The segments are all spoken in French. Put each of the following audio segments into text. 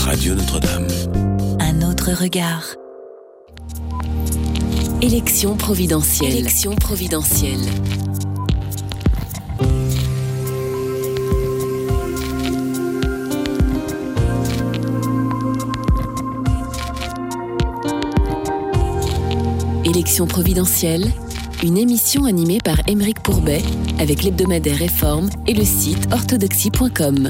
Radio Notre-Dame. Un autre regard. Élection providentielle. Élection providentielle. Élection providentielle, une émission animée par Aymeric Pourbet avec l'hebdomadaire Réforme et le site orthodoxie.com.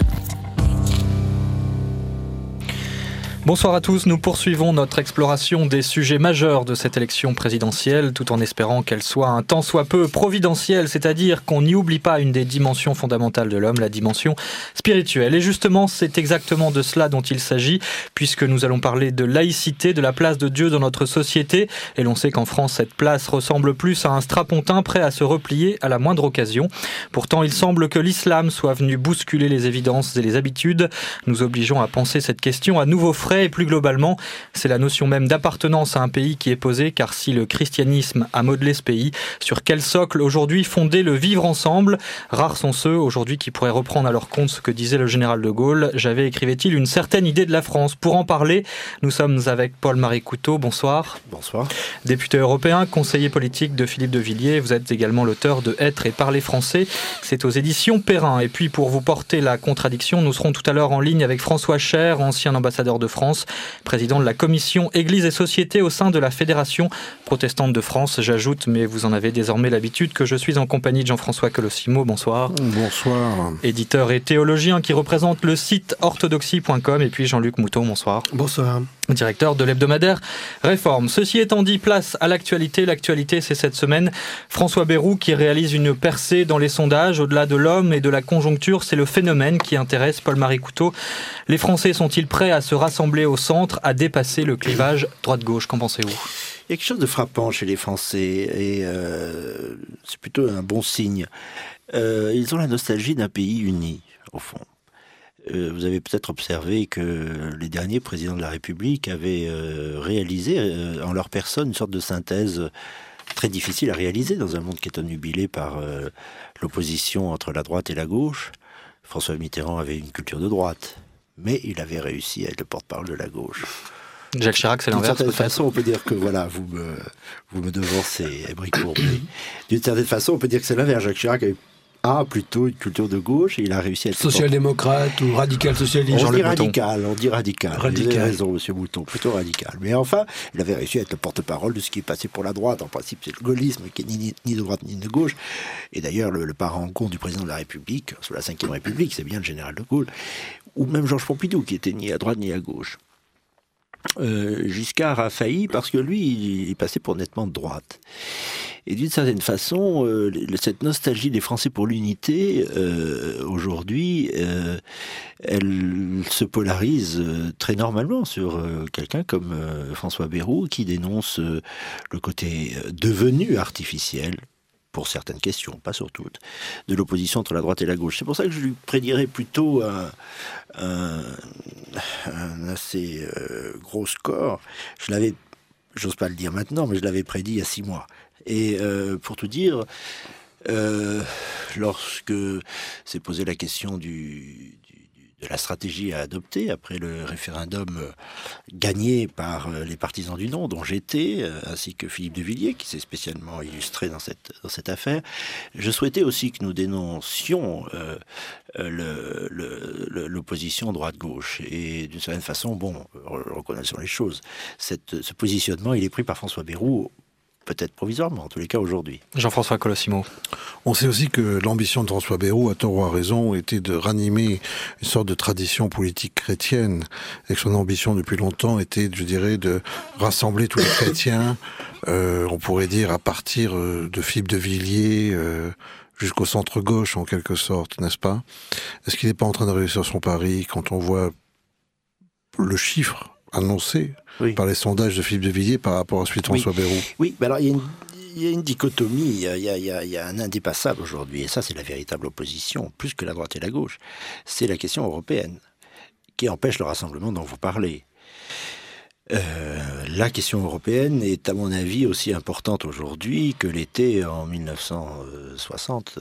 Bonsoir à tous, nous poursuivons notre exploration des sujets majeurs de cette élection présidentielle, tout en espérant qu'elle soit un tant soit peu providentielle, c'est-à-dire qu'on n'y oublie pas une des dimensions fondamentales de l'homme, la dimension spirituelle. Et justement, c'est exactement de cela dont il s'agit, puisque nous allons parler de laïcité, de la place de Dieu dans notre société, et l'on sait qu'en France, cette place ressemble plus à un strapontin prêt à se replier à la moindre occasion. Pourtant, il semble que l'islam soit venu bousculer les évidences et les habitudes, nous obligeant à penser cette question à nouveau frais. Et plus globalement, c'est la notion même d'appartenance à un pays qui est posée, car si le christianisme a modelé ce pays, sur quel socle aujourd'hui fonder le vivre ensemble ? Rares sont ceux aujourd'hui qui pourraient reprendre à leur compte ce que disait le général de Gaulle. J'avais, écrivait-il, une certaine idée de la France. Pour en parler, nous sommes avec Paul-Marie Couteau. Bonsoir. Bonsoir. Député européen, conseiller politique de Philippe de Villiers. Vous êtes également l'auteur de Être et parler français. C'est aux éditions Perrin. Et puis, pour vous porter la contradiction, nous serons tout à l'heure en ligne avec François Cher, ancien ambassadeur de France, président de la commission Église et Société au sein de la Fédération protestante de France. J'ajoute, mais vous en avez désormais l'habitude, que je suis en compagnie de Jean-François Colosimo. Bonsoir. Bonsoir. Éditeur et théologien qui représente le site orthodoxie.com. Et puis Jean-Luc Mouton, bonsoir. Bonsoir. Directeur de l'hebdomadaire Réforme. Ceci étant dit, place à l'actualité. L'actualité, c'est cette semaine François Bayrou qui réalise une percée dans les sondages. Au-delà de l'homme et de la conjoncture, c'est le phénomène qui intéresse Paul-Marie Couteau. Les Français sont-ils prêts à se rassembler au centre, à dépasser le clivage droite-gauche ? Qu'en pensez-vous ? Il y a quelque chose de frappant chez les Français et c'est plutôt un bon signe. Ils ont la nostalgie d'un pays uni, au fond. Vous avez peut-être observé que les derniers présidents de la République avaient réalisé en leur personne une sorte de synthèse très difficile à réaliser dans un monde qui est obnubilé par l'opposition entre la droite et la gauche. François Mitterrand avait une culture de droite, mais il avait réussi à être le porte-parole de la gauche. Jacques Chirac, c'est l'inverse. D'une certaine façon, on peut dire que voilà, vous me devancez, Aymeric Pourbet. D'une certaine façon, on peut dire que c'est l'inverse. Jacques Chirac avait plutôt une culture de gauche et il a réussi à être social-démocrate ou radical-socialiste. On dit radical. Vous avez raison, monsieur Mouton, plutôt radical. Mais enfin, il avait réussi à être le porte-parole de ce qui est passé pour la droite. En principe, c'est le gaullisme qui est ni de droite ni de gauche. Et d'ailleurs, le parent con du président de la République, sous la Ve République, c'est bien le général de Gaulle, ou même Georges Pompidou, qui était ni à droite ni à gauche. Giscard a failli parce que lui, il passait pour nettement de droite. Et d'une certaine façon, cette nostalgie des Français pour l'unité, aujourd'hui, elle se polarise très normalement sur quelqu'un comme François Bayrou, qui dénonce le côté devenu artificiel, pour certaines questions, pas sur toutes, de l'opposition entre la droite et la gauche. C'est pour ça que je lui prédirais plutôt un assez gros score. J'ose pas le dire maintenant, mais je l'avais prédit il y a 6 mois. Et pour tout dire, lorsque s'est posée la question de la stratégie à adopter après le référendum gagné par les partisans du non, dont j'étais, ainsi que Philippe de Villiers, qui s'est spécialement illustré dans cette affaire, je souhaitais aussi que nous dénoncions l'opposition droite-gauche. Et d'une certaine façon, reconnaissons les choses, ce positionnement, il est pris par François Bayrou, peut-être provisoirement, en tous les cas aujourd'hui. Jean-François Colosimo. On sait aussi que l'ambition de François Bayrou, à tort ou à raison, était de ranimer une sorte de tradition politique chrétienne, et que son ambition depuis longtemps était, je dirais, de rassembler tous les chrétiens, on pourrait dire à partir de Philippe de Villiers jusqu'au centre-gauche en quelque sorte, n'est-ce pas ? Est-ce qu'il n'est pas en train de réussir son pari quand on voit le chiffre annoncé par les sondages de Philippe de Villiers par rapport à celui de François Bayrou ? Oui, mais alors il y a une dichotomie, il y a un indépassable aujourd'hui, et ça c'est la véritable opposition, plus que la droite et la gauche. C'est la question européenne, qui empêche le rassemblement dont vous parlez. La question européenne est à mon avis aussi importante aujourd'hui que l'était en 1960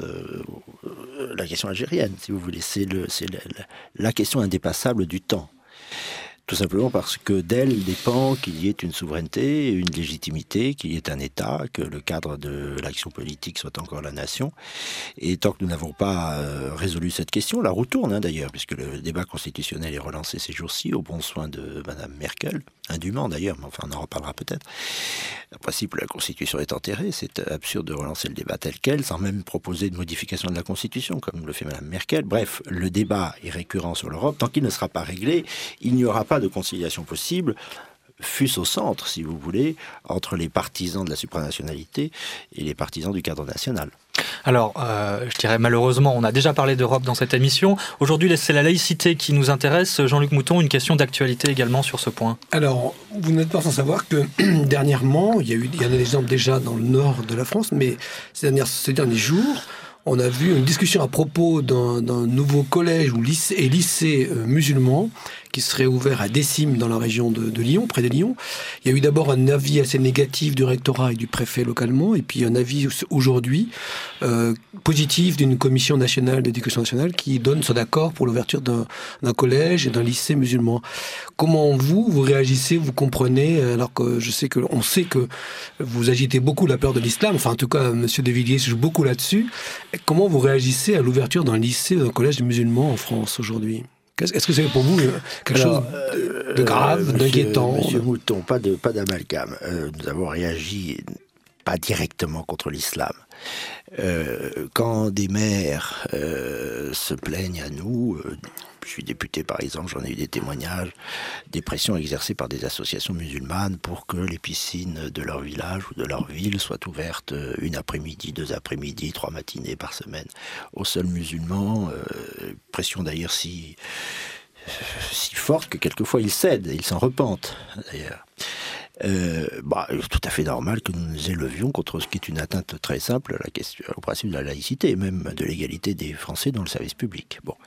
la question algérienne, si vous voulez. C'est la question indépassable du temps. Tout simplement parce que d'elle dépend qu'il y ait une souveraineté, une légitimité, qu'il y ait un État, que le cadre de l'action politique soit encore la nation. Et tant que nous n'avons pas résolu cette question, la roue tourne d'ailleurs, puisque le débat constitutionnel est relancé ces jours-ci, au bon soin de Madame Merkel, indûment d'ailleurs, mais enfin on en reparlera peut-être. En principe, la Constitution est enterrée, c'est absurde de relancer le débat tel quel, sans même proposer de modification de la Constitution, comme le fait Madame Merkel. Bref, le débat est récurrent sur l'Europe. Tant qu'il ne sera pas réglé, il n'y aura pas de conciliation possible, fût-ce au centre, si vous voulez, entre les partisans de la supranationalité et les partisans du cadre national. Alors, je dirais malheureusement, on a déjà parlé d'Europe dans cette émission. Aujourd'hui, c'est la laïcité qui nous intéresse. Jean-Luc Mouton, une question d'actualité également sur ce point. Alors, vous n'êtes pas sans savoir que dernièrement, il y en a des exemples déjà dans le nord de la France, mais ces derniers jours, on a vu une discussion à propos d'un nouveau collège ou lycée musulman qui serait ouvert à Décime dans la région de Lyon, près de Lyon. Il y a eu d'abord un avis assez négatif du rectorat et du préfet localement, et puis un avis aujourd'hui positif d'une commission nationale d'éducation nationale qui donne son accord pour l'ouverture d'un collège et d'un lycée musulman. Comment vous réagissez, vous comprenez, alors que on sait que vous agitez beaucoup la peur de l'islam, enfin en tout cas M. De Villiers joue beaucoup là-dessus. Comment vous réagissez à l'ouverture d'un lycée, d'un collège musulman en France aujourd'hui ? Est-ce que c'est pour vous quelque chose de grave, d'inquiétant ? Monsieur Mouton, pas d'amalgame. Nous avons réagi pas directement contre l'islam. Quand des maires se plaignent à nous, je suis député par exemple, j'en ai eu des témoignages, des pressions exercées par des associations musulmanes pour que les piscines de leur village ou de leur ville soient ouvertes une après-midi, 2 après-midi, 3 matinées par semaine aux seuls musulmans. Pression d'ailleurs si forte que quelquefois ils cèdent, ils s'en repentent d'ailleurs. Tout à fait normal que nous nous élevions contre ce qui est une atteinte très simple au principe de la laïcité et même de l'égalité des Français dans le service public. Bon.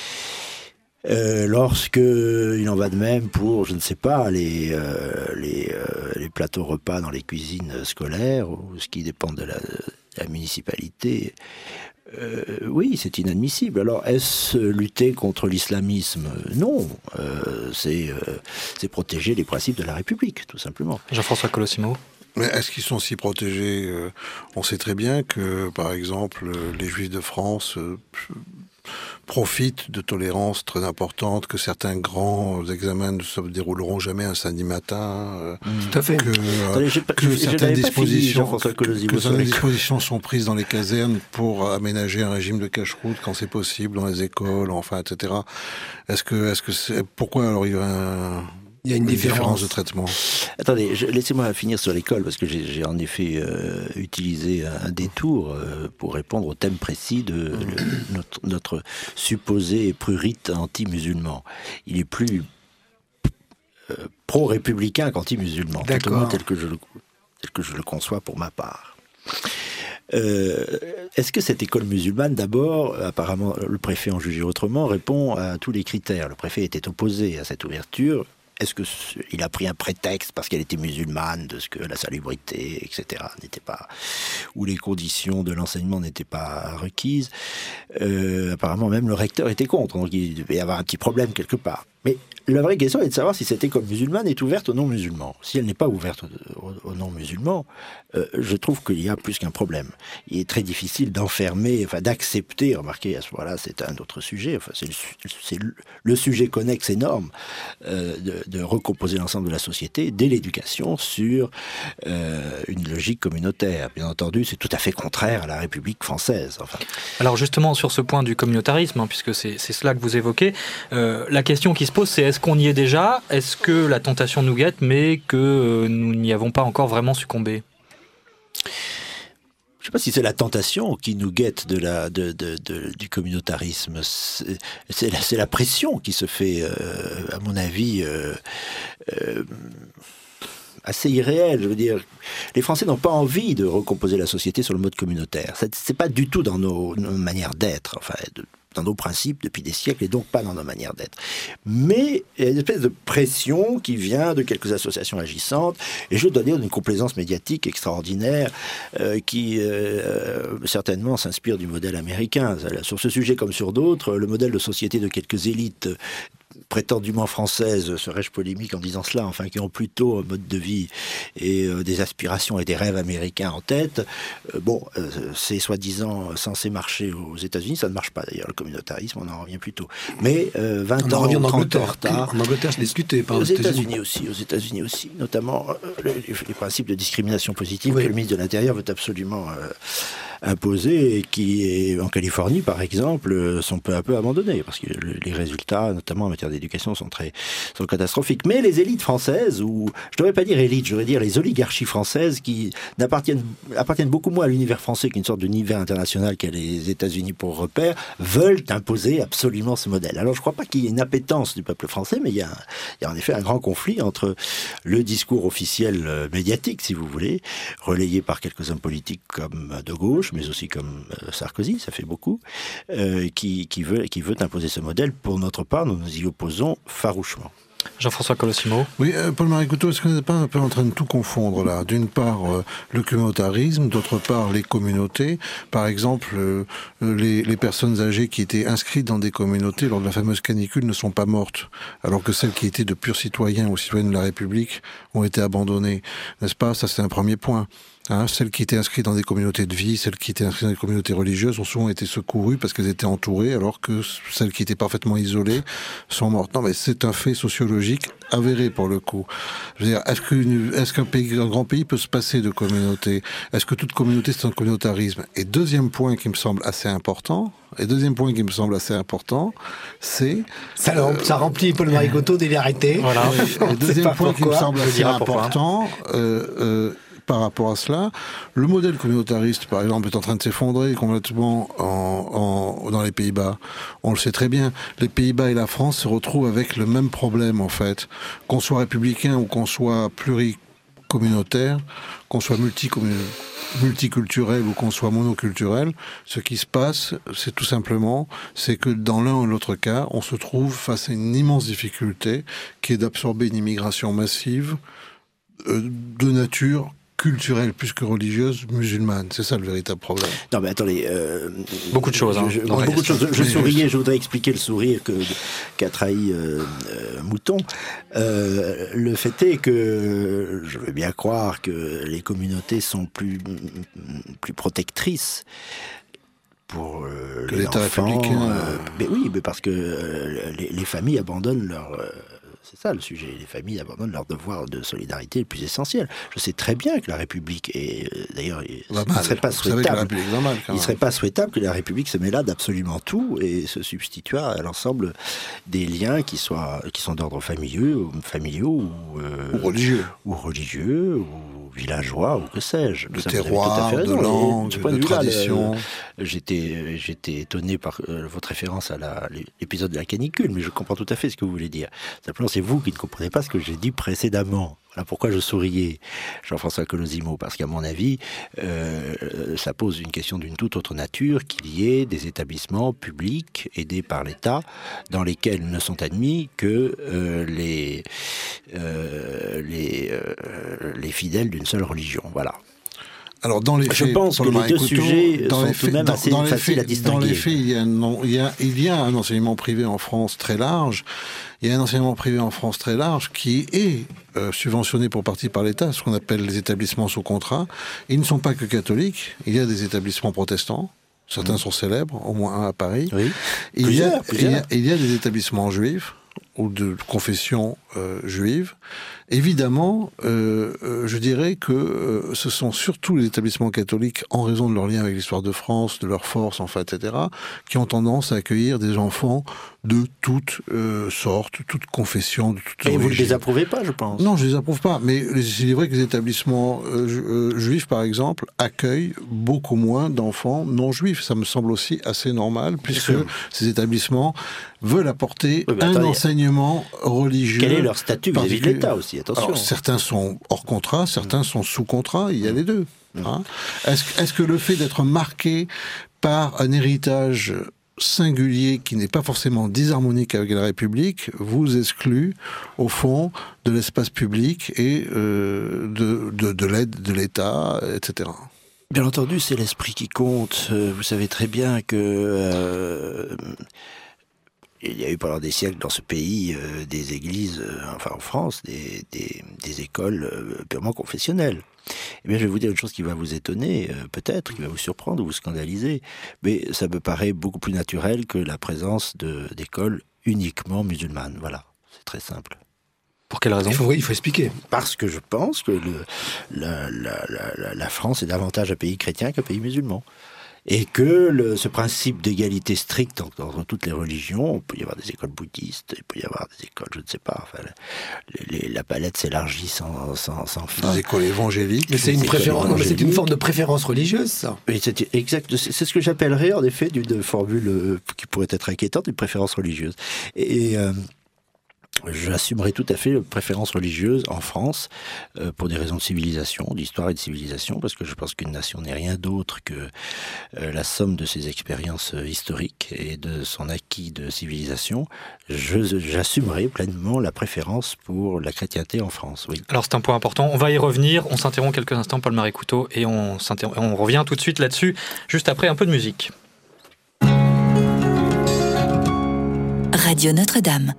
Lorsque il en va de même pour, je ne sais pas, les plateaux repas dans les cuisines scolaires ou ce qui dépend de la municipalité, oui, c'est inadmissible. Alors, est-ce lutter contre l'islamisme ? Non. C'est protéger les principes de la République, tout simplement. Jean-François Colossimo. Mais est-ce qu'ils sont si protégés ? On sait très bien que, par exemple, les Juifs de France profitent de tolérances très importantes, que certains grands examens ne se dérouleront jamais un samedi matin. Tout à fait. Que certaines dispositions sont prises dans les casernes pour aménager un régime de cache-route quand c'est possible, dans les écoles, enfin, etc. Pourquoi alors il y a une différence de traitement. Attendez, laissez-moi finir sur l'école, parce que j'ai en effet utilisé un détour pour répondre au thème précis de notre supposé prurite anti-musulman. Il est plus pro-républicain qu'anti-musulman, tel que je le conçois pour ma part. Est-ce que cette école musulmane, d'abord, apparemment le préfet en jugeait autrement, répond à tous les critères. Le préfet était opposé à cette ouverture. Est-ce qu'il a pris un prétexte parce qu'elle était musulmane, de ce que la salubrité, etc., n'était pas, ou les conditions de l'enseignement n'étaient pas requises. Apparemment, même le recteur était contre, donc il devait y avoir un petit problème quelque part. Mais la vraie question est de savoir si cette école musulmane est ouverte aux non-musulmans. Si elle n'est pas ouverte aux non-musulmans, je trouve qu'il y a plus qu'un problème. Il est très difficile d'enfermer, d'accepter, remarquez, à ce moment-là, c'est un autre sujet, c'est le sujet connexe énorme de recomposer l'ensemble de la société dès l'éducation sur une logique communautaire. Bien entendu, c'est tout à fait contraire à la République française. Enfin. Alors justement, sur ce point du communautarisme, puisque c'est cela que vous évoquez, la question qui se pose, c'est est-ce qu'on y est déjà ? Est-ce que la tentation nous guette, mais que nous n'y avons pas encore vraiment succombé ? Je ne sais pas si c'est la tentation qui nous guette du communautarisme. C'est la pression qui se fait, à mon avis, assez irréelle. Je veux dire, les Français n'ont pas envie de recomposer la société sur le mode communautaire. C'est pas du tout dans nos manières d'être, dans nos principes depuis des siècles et donc pas dans nos manières d'être. Mais il y a une espèce de pression qui vient de quelques associations agissantes, et je dois dire d'une complaisance médiatique extraordinaire qui certainement s'inspire du modèle américain. Sur ce sujet comme sur d'autres, le modèle de société de quelques élites prétendument françaises, serais-je polémique en disant cela, enfin qui ont plutôt un mode de vie et des aspirations et des rêves américains en tête, c'est soi-disant censé marcher aux États-Unis, ça ne marche pas d'ailleurs, le communautarisme, on en revient plus tôt. Mais 20 ans, 30 ans en retard. En Angleterre, c'est discuté. Aux États-Unis aussi, notamment les principes de discrimination positive que le ministre de l'Intérieur veut absolument imposés et qui, en Californie par exemple, sont peu à peu abandonnés parce que les résultats, notamment en matière d'éducation, sont catastrophiques. Mais les élites françaises, ou je ne devrais pas dire élites, je devrais dire les oligarchies françaises qui appartiennent beaucoup moins à l'univers français qu'une sorte d'univers international qu'a les États-Unis pour repère, veulent imposer absolument ce modèle. Alors je ne crois pas qu'il y ait une appétence du peuple français, mais il y a en effet un grand conflit entre le discours officiel médiatique, si vous voulez, relayé par quelques hommes politiques comme de gauche, mais aussi comme Sarkozy, ça fait beaucoup, qui veut imposer ce modèle. Pour notre part, nous nous y opposons farouchement. Jean-François Colosimo. Oui, Paul-Marie Couteau, est-ce qu'on n'est pas un peu en train de tout confondre là ? D'une part, le communautarisme, d'autre part, les communautés. Par exemple, les personnes âgées qui étaient inscrites dans des communautés lors de la fameuse canicule ne sont pas mortes, alors que celles qui étaient de purs citoyens ou citoyennes de la République ont été abandonnées. N'est-ce pas ? Ça, c'est un premier point. Celles qui étaient inscrites dans des communautés de vie, celles qui étaient inscrites dans des communautés religieuses ont souvent été secourues parce qu'elles étaient entourées, alors que celles qui étaient parfaitement isolées sont mortes. Non, mais c'est un fait sociologique avéré pour le coup. Je veux dire, est-ce qu'un grand pays peut se passer de communauté ? Est-ce que toute communauté c'est un communautarisme ? Et deuxième point qui me semble assez important, c'est... Ça remplit Paul-Marie Couteau d'hilarité. Voilà. Le deuxième point qui me semble assez important... par rapport à cela, le modèle communautariste, par exemple, est en train de s'effondrer complètement dans les Pays-Bas. On le sait très bien. Les Pays-Bas et la France se retrouvent avec le même problème, en fait. Qu'on soit républicain ou qu'on soit pluricommunautaire, qu'on soit multiculturel ou qu'on soit monoculturel, ce qui se passe, c'est tout simplement, c'est que dans l'un ou l'autre cas, on se trouve face à une immense difficulté qui est d'absorber une immigration massive de nature culturelle plus que religieuse musulmane. C'est ça le véritable problème. Non mais attendez... beaucoup de choses. Beaucoup de choses. Je souriais, je voudrais expliquer le sourire qu'a trahi Mouton. Le fait est que je veux bien croire que les communautés sont plus protectrices pour que les l'État enfants, républicain. Mais oui, mais parce que les familles abandonnent leur... C'est ça le sujet. Les familles abandonnent leur devoir de solidarité le plus essentiel. Je sais très bien que la République est... D'ailleurs, il ne serait pas souhaitable que la République se mêle d'absolument tout et se substitue à l'ensemble des liens qui sont d'ordre familiaux ou religieux ou villageois ou que sais-je. De terroir, de langue, de tradition. J'étais étonné par votre référence à l'épisode de la canicule, mais je comprends tout à fait ce que vous voulez dire. Simplement, c'est vous qui ne comprenez pas ce que j'ai dit précédemment. Voilà pourquoi je souriais, Jean-François Colosimo, parce qu'à mon avis, ça pose une question d'une toute autre nature, qu'il y ait des établissements publics aidés par l'État, dans lesquels ne sont admis que les fidèles d'une seule religion. Voilà. Alors dans les faits, je pense que les deux sujets sont tout de même assez faciles à distinguer. Dans les faits, il y a un enseignement privé en France très large. Il y a un enseignement privé en France très large qui est subventionné pour partie par l'État, ce qu'on appelle les établissements sous contrat. Ils ne sont pas que catholiques. Il y a des établissements protestants. Certains sont célèbres, au moins un à Paris. Oui. Il y a des établissements juifs ou de confession juive. Évidemment, je dirais que ce sont surtout les établissements catholiques, en raison de leur lien avec l'histoire de France, de leur force, enfin, etc., qui ont tendance à accueillir des enfants de toutes sortes, toutes confessions, de toutes origines. Et vous ne les approuvez pas, je pense. Non, je ne les approuve pas, mais il est vrai que les établissements juifs, par exemple, accueillent beaucoup moins d'enfants non juifs. Ça me semble aussi assez normal, puisque ces établissements veulent apporter un enseignement religieux. Quel est leur statut vis-à-vis de l'État aussi? Attention. Alors, certains sont hors contrat, certains sont sous contrat, il y a les deux. Hein. Est-ce que le fait d'être marqué par un héritage singulier qui n'est pas forcément disharmonique avec la République vous exclut, au fond, de l'espace public et de l'aide de l'État, etc. Bien entendu, c'est l'esprit qui compte. Vous savez très bien que... il y a eu pendant des siècles dans ce pays des églises, enfin en France, des écoles purement confessionnelles. Eh bien, je vais vous dire une chose qui va vous étonner, peut-être, qui va vous surprendre ou vous scandaliser, mais ça me paraît beaucoup plus naturel que la présence d'écoles uniquement musulmanes. Voilà, c'est très simple. Pour quelle raison ? Il faut expliquer. Parce que je pense que la France est davantage un pays chrétien qu'un pays musulman. Et que ce principe d'égalité stricte entre toutes les religions, il peut y avoir des écoles bouddhistes, il peut y avoir des écoles, je ne sais pas, enfin, la palette s'élargit sans fin. Des écoles évangéliques. Mais c'est une préférence, mais c'est une forme de préférence religieuse, ça. Oui, c'est exact. C'est ce que j'appellerais en effet d'une formule qui pourrait être inquiétante, une préférence religieuse. Et j'assumerai tout à fait une préférence religieuse en France pour des raisons de civilisation, d'histoire et de civilisation, parce que je pense qu'une nation n'est rien d'autre que la somme de ses expériences historiques et de son acquis de civilisation. J'assumerai pleinement la préférence pour la chrétienté en France. Oui. Alors c'est un point important, on va y revenir, on s'interrompt quelques instants, Paul-Marie Couteau, et on revient tout de suite là-dessus, juste après un peu de musique. Radio Notre-Dame.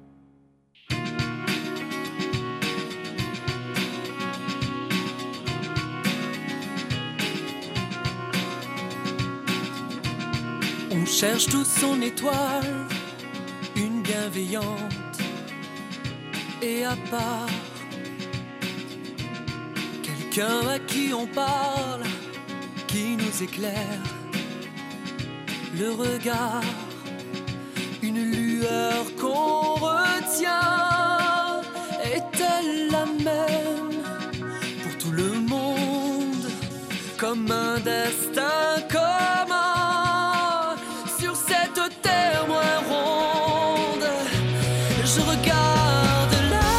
On cherche tous son étoile, une bienveillante et à part. Quelqu'un à qui on parle, qui nous éclaire. Le regard, une lueur qu'on retient. Est-elle la même pour tout le monde, comme un destin commun? Je regarde là,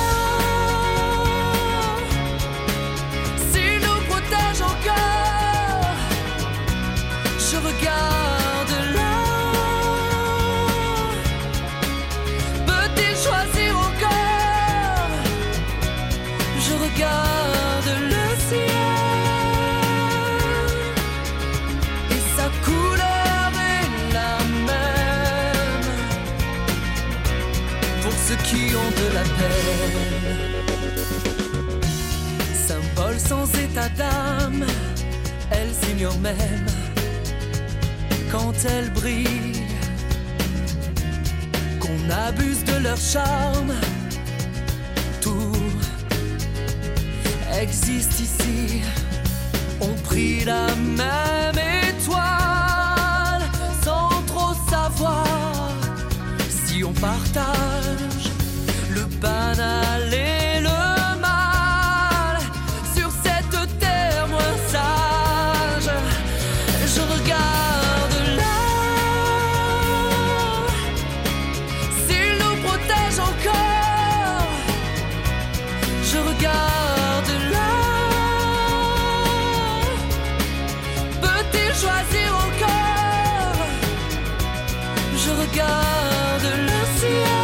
s'il nous protège encore. Je regarde là, peut-il choisir encore? Je regarde le ciel et sa couleur est la même pour ceux qui ont de la peine. Symbole sans état d'âme, elles ignorent même quand elles brillent qu'on abuse de leur charme. Tout existe ici, on prie la même étoile sans trop savoir si on partage le banal et le mal sur cette terre moins sage. Je regarde là, s'il nous protège encore. Je regarde là, peut-il choisir encore? Je regarde le ciel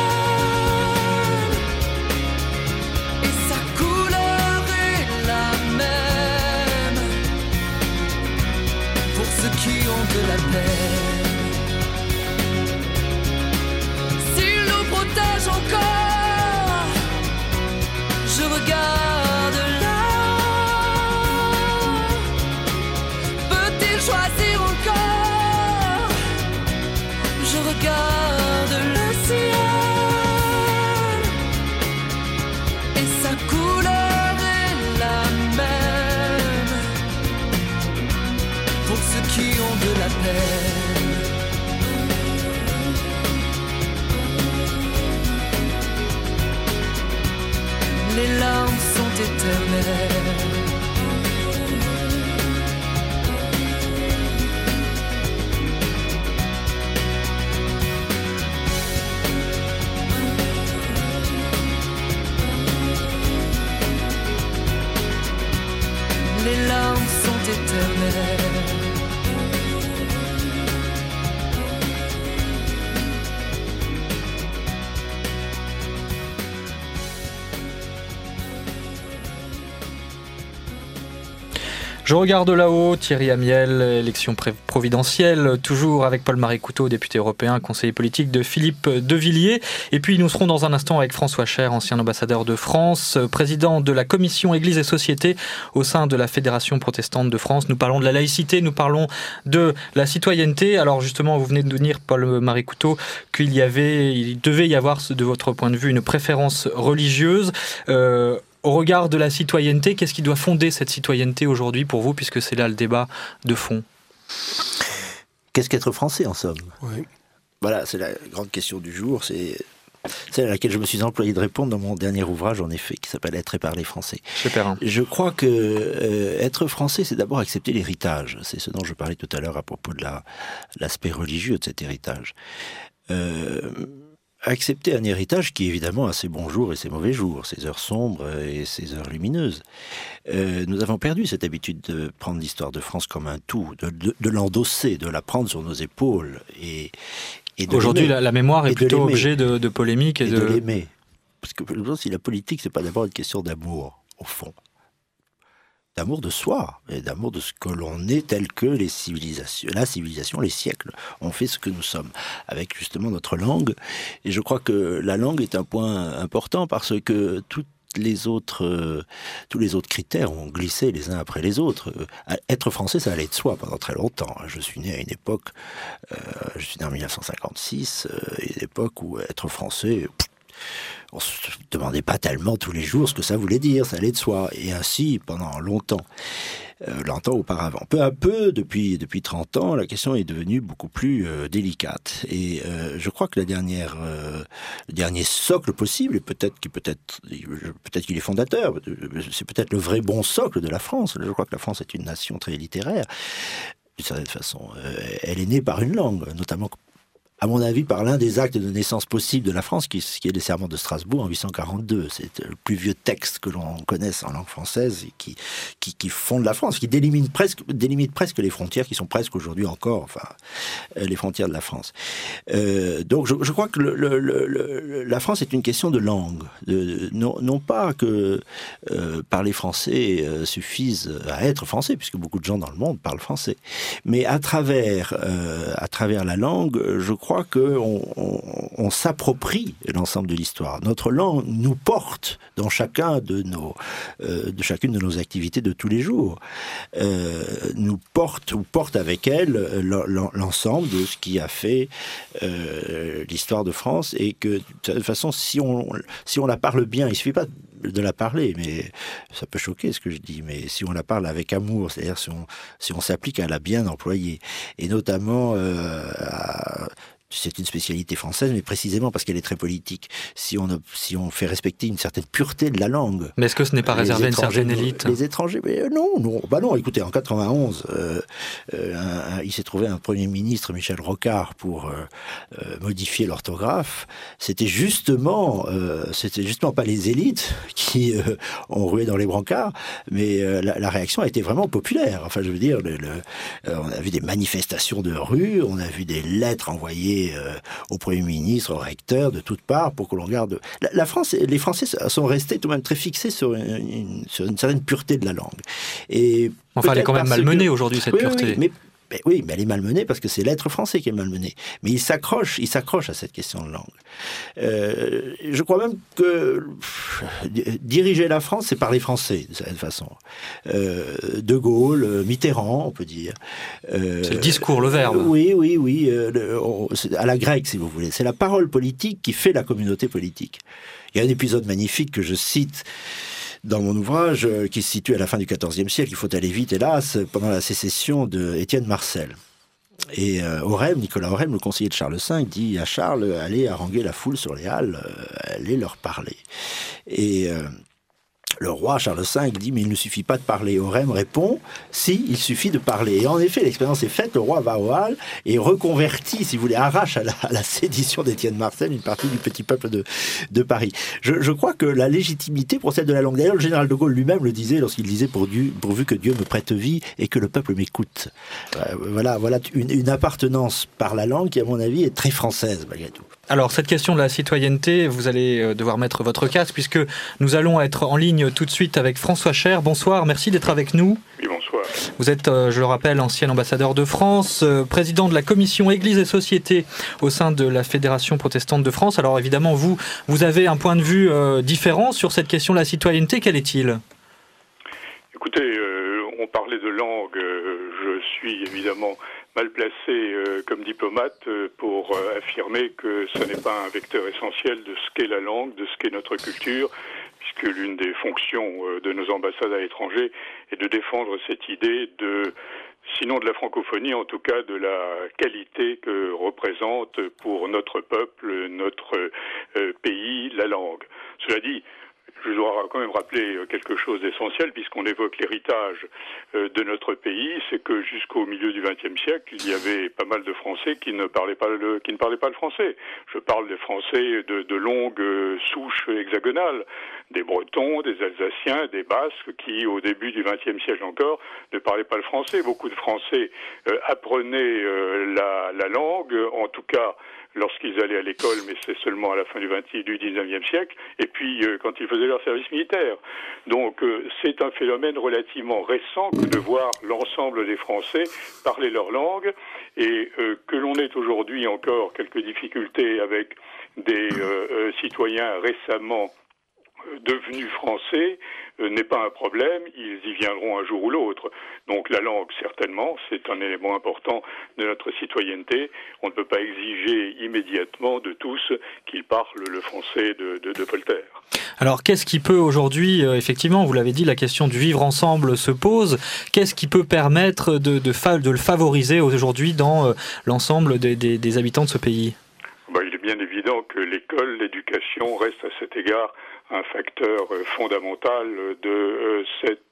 et sa couleur est la même pour ceux qui ont de la peine. S'il nous protège encore, je regarde là, peut-il choisir encore? Je regarde le ciel et sa couleur est la même pour ceux qui ont de la peine. Les larmes sont éternelles. Les larmes sont éternelles. Je regarde là-haut, Thierry Amiel, élection providentielle, toujours avec Paul-Marie Couteau, député européen, conseiller politique de Philippe Devilliers. Et puis nous serons dans un instant avec François Cher, ancien ambassadeur de France, président de la commission Église et Société au sein de la Fédération protestante de France. Nous parlons de la laïcité, nous parlons de la citoyenneté. Alors justement, vous venez de nous dire, Paul-Marie Couteau, qu'il devait y avoir, de votre point de vue, une préférence religieuse. Au regard de la citoyenneté, qu'est-ce qui doit fonder cette citoyenneté aujourd'hui pour vous, puisque c'est là le débat de fond? Qu'est-ce qu'être français, en somme? Oui. Voilà, c'est la grande question du jour. C'est celle à laquelle je me suis employé de répondre dans mon dernier ouvrage, en effet, qui s'appelle « Être et parler français ». Je crois que être français, c'est d'abord accepter l'héritage. C'est ce dont je parlais tout à l'heure à propos de l'aspect religieux de cet héritage. Accepter un héritage qui, évidemment, a ses bons jours et ses mauvais jours, ses heures sombres et ses heures lumineuses. Nous avons perdu cette habitude de prendre l'histoire de France comme un tout, de l'endosser, de la prendre sur nos épaules. Et aujourd'hui, la mémoire est plutôt objet de polémiques. Et de l'aimer. Parce que si la politique, c'est pas d'abord une question d'amour, au fond. D'amour de soi, et d'amour de ce que l'on est, tel que la civilisation, les siècles ont fait ce que nous sommes, avec justement notre langue. Et je crois que la langue est un point important parce que tous les autres critères ont glissé les uns après les autres. Être français, ça allait de soi pendant très longtemps. Je suis né à une époque, je suis né en 1956, une époque où être français... on ne se demandait pas tellement tous les jours ce que ça voulait dire, ça allait de soi. Et ainsi, pendant longtemps auparavant. Peu à peu, depuis 30 ans, la question est devenue beaucoup plus délicate. Et je crois que le dernier socle possible, et peut-être qu'il est fondateur, c'est peut-être le vrai bon socle de la France. Je crois que la France est une nation très littéraire. D'une certaine façon, elle est née par une langue, notamment... à mon avis, par l'un des actes de naissance possibles de la France, qui est le serment de Strasbourg en 842. C'est le plus vieux texte que l'on connaisse en langue française et qui fonde la France, qui délimite presque les frontières qui sont presque aujourd'hui encore, les frontières de la France. Donc je crois que la France est une question de langue. Non pas que parler français suffise à être français, puisque beaucoup de gens dans le monde parlent français. Mais à travers la langue, je crois qu'on s'approprie l'ensemble de l'histoire. Notre langue nous porte dans chacune de nos activités de tous les jours. Nous porte avec elle l'ensemble de ce qui a fait l'histoire de France, et que de toute façon, si on la parle bien, il ne suffit pas de la parler, mais ça peut choquer ce que je dis, mais si on la parle avec amour, c'est-à-dire si on s'applique à la bien employer, et notamment c'est une spécialité française, mais précisément parce qu'elle est très politique. Si on fait respecter une certaine pureté de la langue... Mais est-ce que ce n'est pas réservé à une certaine élite ? Les étrangers, mais non. Écoutez, en 91, il s'est trouvé un Premier ministre, Michel Rocard, pour modifier l'orthographe. C'était justement pas les élites qui ont rué dans les brancards, mais la réaction a été vraiment populaire. Enfin, je veux dire, on a vu des manifestations de rue, on a vu des lettres envoyées au Premier ministre, au recteur, de toutes parts, pour que l'on regarde... La France, les Français sont restés tout de même très fixés sur une certaine pureté de la langue. Et enfin, elle est quand même malmenée aujourd'hui, cette pureté. Oui, mais elle est malmenée parce que c'est l'être français qui est malmené. Mais il s'accroche à cette question de langue. Je crois même que diriger la France, c'est parler français, de cette façon. De Gaulle, Mitterrand, on peut dire. C'est le discours, le verbe. Oui. À la grecque, si vous voulez. C'est la parole politique qui fait la communauté politique. Il y a un épisode magnifique que je cite dans mon ouvrage, qui se situe à la fin du XIVe siècle, il faut aller vite, hélas, pendant la sécession de Étienne Marcel. Et Nicolas Aurème, le conseiller de Charles V, dit à Charles, allez haranguer la foule sur les halles, allez leur parler. Et le roi Charles V dit, mais il ne suffit pas de parler. Aurème répond, si, il suffit de parler. Et en effet, l'expérience est faite, le roi va aux halles et reconvertit, si vous voulez, arrache à la sédition d'Étienne Marcel une partie du petit peuple de Paris. Je crois que la légitimité procède de la langue. D'ailleurs, le général de Gaulle lui-même le disait lorsqu'il disait, pourvu que Dieu me prête vie et que le peuple m'écoute. Voilà une appartenance par la langue qui, à mon avis, est très française, malgré tout. Alors, cette question de la citoyenneté, vous allez devoir mettre votre casque, puisque nous allons être en ligne tout de suite avec François Cher. Bonsoir, merci d'être avec nous. Oui, bonsoir. Vous êtes, je le rappelle, ancien ambassadeur de France, président de la commission Église et Société au sein de la Fédération protestante de France. Alors évidemment, vous avez un point de vue différent sur cette question de la citoyenneté. Quel est-il ? Écoutez, on parlait de langue. Je suis évidemment mal placé comme diplomate pour affirmer que ce n'est pas un vecteur essentiel de ce qu'est la langue, de ce qu'est notre culture, puisque l'une des fonctions de nos ambassades à l'étranger est de défendre cette idée sinon de la francophonie, en tout cas de la qualité que représente pour notre peuple, notre pays, la langue. Cela dit, je dois quand même rappeler quelque chose d'essentiel puisqu'on évoque l'héritage de notre pays, c'est que jusqu'au milieu du XXe siècle, il y avait pas mal de Français qui ne parlaient pas le français. Je parle des Français de longue souche hexagonale, des Bretons, des Alsaciens, des Basques qui, au début du XXe siècle encore, ne parlaient pas le français. Beaucoup de Français apprenaient la langue, en tout cas lorsqu'ils allaient à l'école, mais c'est seulement à la fin du XIXe siècle, et puis quand ils faisaient leur service militaire. Donc c'est un phénomène relativement récent que de voir l'ensemble des Français parler leur langue, et que l'on ait aujourd'hui encore quelques difficultés avec des citoyens récemment devenus français n'est pas un problème, ils y viendront un jour ou l'autre. Donc la langue, certainement, c'est un élément important de notre citoyenneté. On ne peut pas exiger immédiatement de tous qu'ils parlent le français de Voltaire. Alors qu'est-ce qui peut aujourd'hui, effectivement, vous l'avez dit, la question du vivre ensemble se pose. Qu'est-ce qui peut permettre de le favoriser aujourd'hui dans l'ensemble des habitants de ce pays ? Il est bien évident que l'école, l'éducation reste à cet égard un facteur fondamental de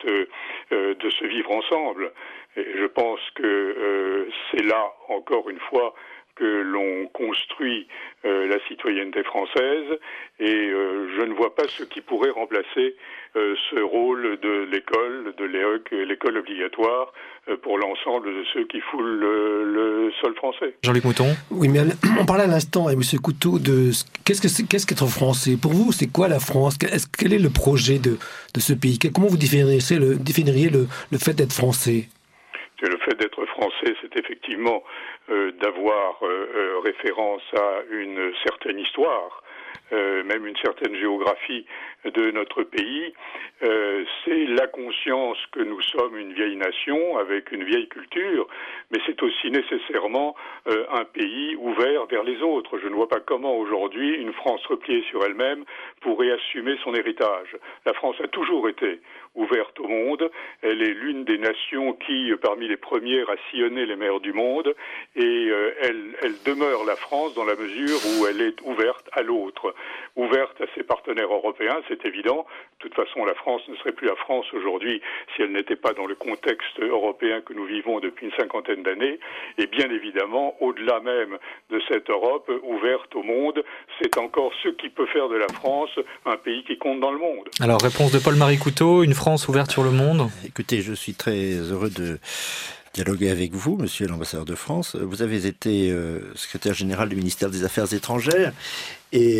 ce vivre ensemble. Et je pense que c'est là, encore une fois, que l'on construit la citoyenneté française, et je ne vois pas ce qui pourrait remplacer ce rôle de l'école, de l'école obligatoire pour l'ensemble de ceux qui foulent le sol français. Jean-Luc Mouton. Oui, mais on parlait à l'instant avec M. Couteau de qu'est-ce qu'être français. Pour vous, c'est quoi la France ? Quel est le projet de ce pays ? Comment vous définiriez le fait d'être français ? Le fait d'être français, c'est effectivement d'avoir référence à une certaine histoire, même une certaine géographie de notre pays. C'est la conscience que nous sommes une vieille nation avec une vieille culture, mais c'est aussi nécessairement un pays ouvert vers les autres. Je ne vois pas comment aujourd'hui une France repliée sur elle-même pourrait assumer son héritage. La France a toujours été ouverte au monde. Elle est l'une des nations qui, parmi les premières, a sillonné les mers du monde, et elle demeure la France dans la mesure où elle est ouverte à l'autre, ouverte à ses partenaires européens, c'est évident. De toute façon, la France ne serait plus la France aujourd'hui si elle n'était pas dans le contexte européen que nous vivons depuis une cinquantaine d'années. Et bien évidemment, au-delà même de cette Europe ouverte au monde, c'est encore ce qui peut faire de la France un pays qui compte dans le monde. Alors, réponse de Paul-Marie Couteau, une France ouverte sur le monde ? Écoutez, je suis très heureux de dialoguer avec vous, monsieur l'ambassadeur de France. Vous avez été secrétaire général du ministère des Affaires étrangères, et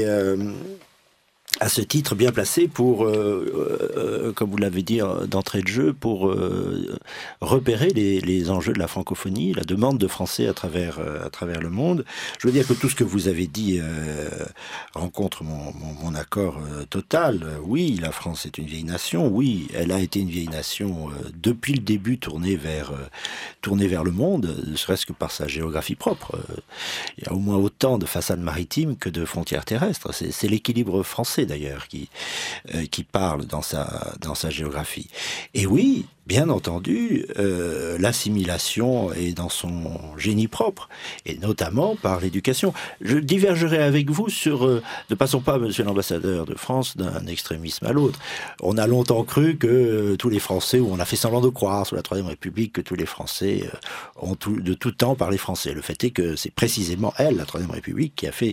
à ce titre bien placé pour, comme vous l'avez dit d'entrée de jeu, pour repérer les enjeux de la francophonie, la demande de français à travers le monde. Je veux dire que tout ce que vous avez dit rencontre mon accord total. Oui, la France est une vieille nation. Oui, elle a été une vieille nation depuis le début tournée vers le monde, ne serait-ce que par sa géographie propre. Il y a au moins autant de façades maritimes que de frontières terrestres. C'est l'équilibre français d'ailleurs qui parle dans sa géographie. Et oui, bien entendu, l'assimilation est dans son génie propre, et notamment par l'éducation. Je divergerai avec vous sur... ne passons pas, monsieur l'ambassadeur de France, d'un extrémisme à l'autre. On a longtemps cru que tous les Français, ou on a fait semblant de croire sous la Troisième République, que tous les Français ont de tout temps parlé français. Le fait est que c'est précisément elle, la Troisième République, qui a fait...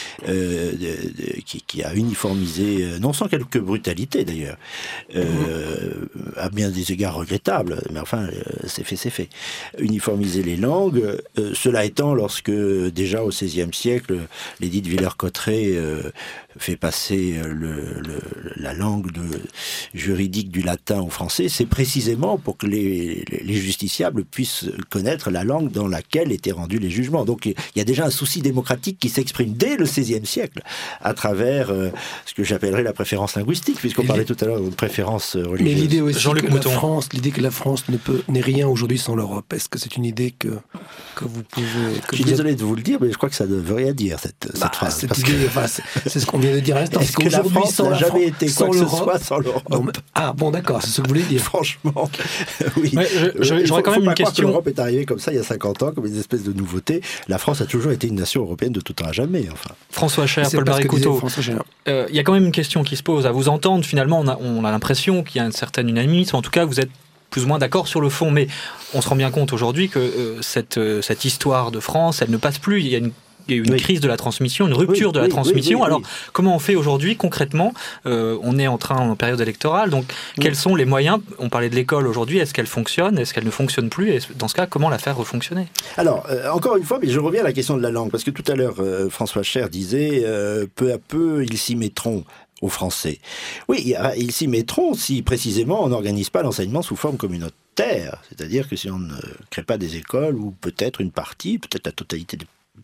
qui a uniformisé, non sans quelques brutalités d'ailleurs, à bien des égards regrettable, mais enfin, c'est fait. Uniformiser les langues, cela étant, lorsque déjà au XVIe siècle, l'édit de Villers-Cotterêts fait passer la langue juridique du latin au français, c'est précisément pour que les justiciables puissent connaître la langue dans laquelle étaient rendus les jugements. Donc il y a déjà un souci démocratique qui s'exprime dès le XVIe siècle à travers ce que j'appellerais la préférence linguistique, puisqu'on parlait tout à l'heure de préférence religieuse. Mais l'idée aussi que la France n'est rien aujourd'hui sans l'Europe, est-ce que c'est une idée que vous pouvez... Je suis désolé de vous le dire, mais je crois que ça ne veut rien dire, cette phrase. C'est ce qu'on vient de dire à l'instant. Est-ce que la France n'a jamais été quoi que ce soit sans l'Europe? Bon, d'accord, c'est ce que vous voulez dire. Franchement, oui. Ouais, j'aurais quand même une question. L'Europe est arrivée comme ça il y a 50 ans, comme une espèce de nouveauté. La France a toujours été une nation européenne de tout temps à jamais. Enfin. François Cher, Paul Barré-Couteau. Il y a quand même une question qui se pose. À vous entendre, finalement, on a l'impression qu'il y a un certain unanimisme. En tout cas, vous êtes plus ou moins d'accord sur le fond, mais on se rend bien compte aujourd'hui que cette histoire de France, elle ne passe plus. Il y a une crise de la transmission, une rupture de la transmission. Alors, comment on fait aujourd'hui concrètement? On est en période électorale, donc quels sont les moyens? On parlait de l'école aujourd'hui, est-ce qu'elle fonctionne? Est-ce qu'elle ne fonctionne plus? Et dans ce cas, comment la faire refonctionner? Alors, encore une fois, mais je reviens à la question de la langue, parce que tout à l'heure, François Cher disait, peu à peu, ils s'y mettront aux Français. Oui, ils s'y mettront si précisément on n'organise pas l'enseignement sous forme communautaire, c'est-à-dire que si on ne crée pas des écoles où peut-être une partie, peut-être la totalité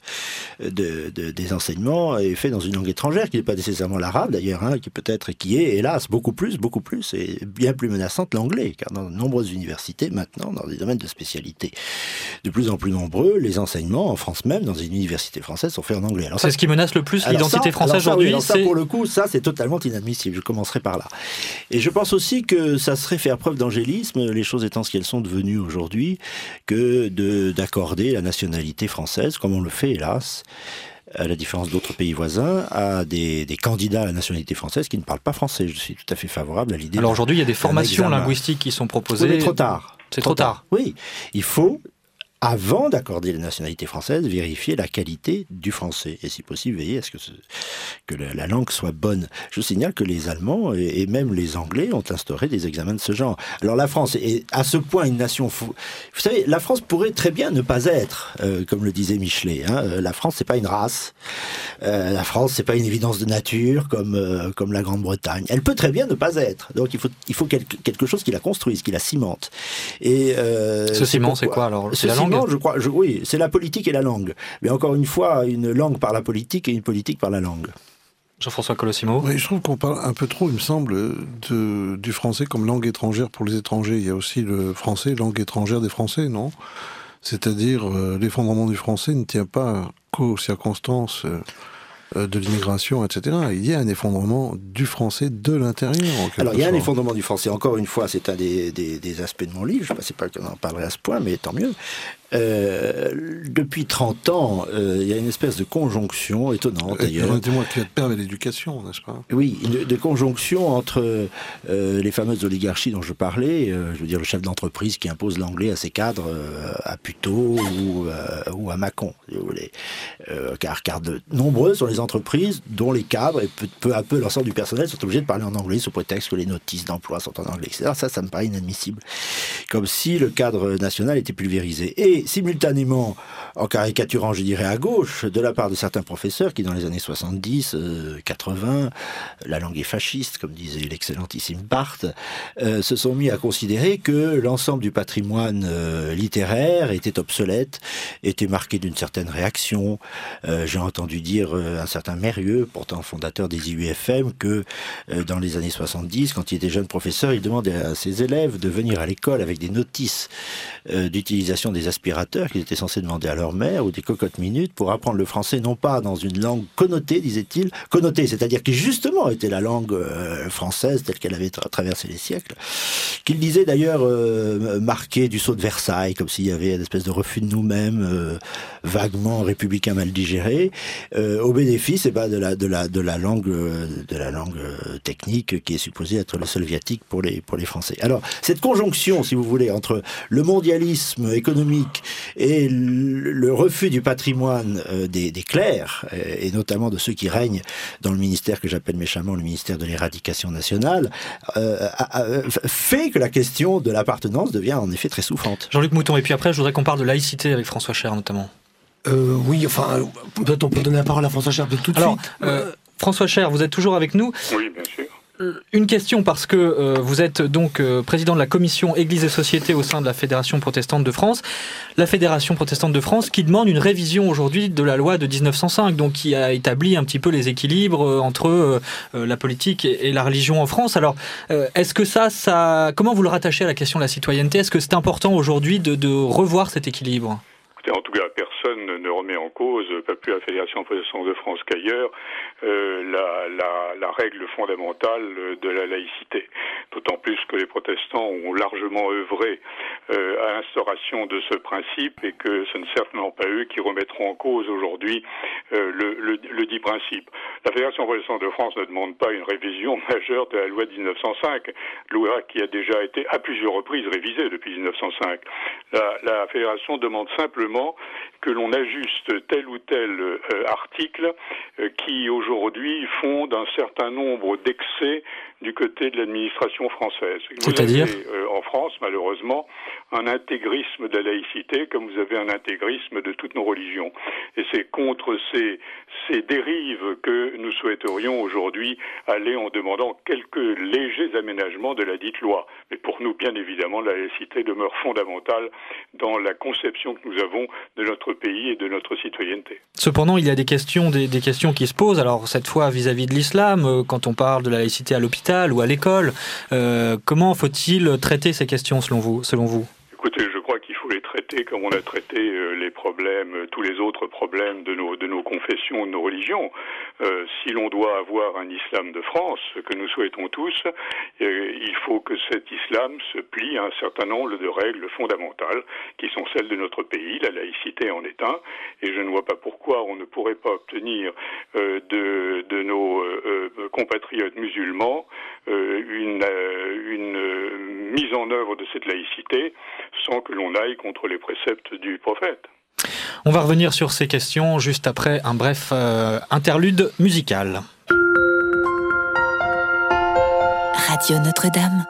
des enseignements est fait dans une langue étrangère qui n'est pas nécessairement l'arabe d'ailleurs, qui est hélas beaucoup plus et bien plus menaçante l'anglais, car dans de nombreuses universités maintenant, dans des domaines de spécialité de plus en plus nombreux, les enseignements en France même, dans une université française, sont faits en anglais. Alors c'est ce qui menace le plus l'identité française aujourd'hui. Pour le coup, ça c'est totalement inadmissible, je commencerai par là. Et je pense aussi que ça serait faire preuve d'angélisme, les choses étant ce qu'elles sont devenues aujourd'hui, que d'accorder la nationalité française, comme on le fait hélas, à la différence d'autres pays voisins, à des candidats à la nationalité française qui ne parlent pas français. Je suis tout à fait favorable à l'idée. Alors aujourd'hui, il y a des formations linguistiques qui sont proposées. Oui, mais trop tard. C'est trop tard. Oui, il faut, avant d'accorder la nationalité française, vérifier la qualité du français. Et si possible, veiller à ce que la langue soit bonne. Je vous signale que les Allemands et même les Anglais ont instauré des examens de ce genre. Alors la France est à ce point une nation... Vous savez, la France pourrait très bien ne pas être, comme le disait Michelet. La France, c'est pas une race. La France, c'est pas une évidence de nature comme la Grande-Bretagne. Elle peut très bien ne pas être. Donc il faut quelque chose qui la construise, qui la cimente. Et ce ciment, c'est quoi alors? C'est la langue? Oui, c'est la politique et la langue. Mais encore une fois, une langue par la politique et une politique par la langue. Jean-François Colossimo. Oui, je trouve qu'on parle un peu trop, il me semble, du français comme langue étrangère pour les étrangers. Il y a aussi le français, langue étrangère des Français, non? C'est-à-dire, l'effondrement du français ne tient pas qu'aux circonstances de l'immigration, etc. Il y a un effondrement du français de l'intérieur. Alors, il y a un effondrement du français. Encore une fois, c'est un des aspects de mon livre. Je ne sais pas qu'on en parlerait à ce point, mais tant mieux. Depuis 30 ans, il y a une espèce de conjonction étonnante d'ailleurs. Dis-moi qu'il y a de perdre l'éducation, n'est-ce pas? Oui, de conjonction entre les fameuses oligarchies dont je parlais, je veux dire le chef d'entreprise qui impose l'anglais à ses cadres à Puteaux ou à Mâcon, si vous voulez. Car de nombreuses sont les entreprises dont les cadres et peu à peu l'ensemble du personnel sont obligés de parler en anglais sous prétexte que les notices d'emploi sont en anglais, etc. Ça me paraît inadmissible. Comme si le cadre national était pulvérisé. Et simultanément, en caricaturant, je dirais, à gauche, de la part de certains professeurs qui, dans les années 70, 80, la langue est fasciste, comme disait l'excellentissime Barthes, se sont mis à considérer que l'ensemble du patrimoine littéraire était obsolète, était marqué d'une certaine réaction. J'ai entendu dire un certain Mérieux, pourtant fondateur des IUFM, que dans les années 70, quand il était jeune professeur, il demandait à ses élèves de venir à l'école avec des notices d'utilisation des aspirateurs qu'ils étaient censés demander à leur mère ou des cocottes minutes pour apprendre le français, non pas dans une langue connotée, disait-il, connotée, c'est-à-dire qui justement était la langue française telle qu'elle avait traversé les siècles, qu'il disait d'ailleurs marqué du sceau de Versailles, comme s'il y avait une espèce de refus de nous-mêmes, vaguement républicain mal digéré, au bénéfice de la langue technique qui est supposée être le seul viatique pour les Français. Alors, cette conjonction, si vous voulez, entre le mondialisme économique et le refus du patrimoine des clercs, et notamment de ceux qui règnent dans le ministère que j'appelle méchamment le ministère de l'éradication nationale, fait que la question de l'appartenance devient en effet très souffrante. Jean-Luc Mouton, et puis après je voudrais qu'on parle de laïcité avec François Cher notamment. Oui, enfin, peut-être on peut donner la parole à François Cher tout de suite. François Cher, vous êtes toujours avec nous? Oui, bien sûr. Une question, parce que vous êtes donc président de la commission Église et Société au sein de la Fédération protestante de France. La Fédération protestante de France qui demande une révision aujourd'hui de la loi de 1905, donc qui a établi un petit peu les équilibres entre la politique et la religion en France. Alors, est-ce que ça, comment vous le rattachez à la question de la citoyenneté ? Est-ce que c'est important aujourd'hui de revoir cet équilibre ? En tout cas, personne ne remet en cause, pas plus la Fédération protestante de France qu'ailleurs, la règle fondamentale de la laïcité. D'autant plus que les protestants ont largement œuvré à l'instauration de ce principe et que ce n'est certainement pas eux qui remettront en cause aujourd'hui le dit principe. La Fédération protestante de France ne demande pas une révision majeure de la loi de 1905, loi qui a déjà été à plusieurs reprises révisée depuis 1905. La Fédération demande simplement que l'on ajuste tel ou tel article qui aujourd'hui font d'un certain nombre d'excès du côté de l'administration française. C'est-à-dire ? Vous avez en France, malheureusement, un intégrisme de la laïcité comme vous avez un intégrisme de toutes nos religions. Et c'est contre ces dérives que nous souhaiterions aujourd'hui aller en demandant quelques légers aménagements de la dite loi. Mais pour nous, bien évidemment, la laïcité demeure fondamentale dans la conception que nous avons de notre pays et de notre citoyenneté. Cependant, il y a des questions qui se posent. Alors, cette fois vis-à-vis de l'islam, quand on parle de la laïcité à l'hôpital ou à l'école, comment faut-il traiter ces questions selon vous ? Écoutez, je crois qu'il faut les traiter comme on a traité les problèmes, tous les autres problèmes de nos confessions, de nos religions. Si l'on doit avoir un islam de France, ce que nous souhaitons tous, il faut que cet islam se plie à un certain nombre de règles fondamentales qui sont celles de notre pays. La laïcité en est un, et je ne vois pas pourquoi on ne pourrait pas obtenir de nos compatriotes musulmans une mise en œuvre de cette laïcité sans que l'on aille contre les préceptes du prophète. On va revenir sur ces questions juste après un bref interlude musical. Radio Notre-Dame.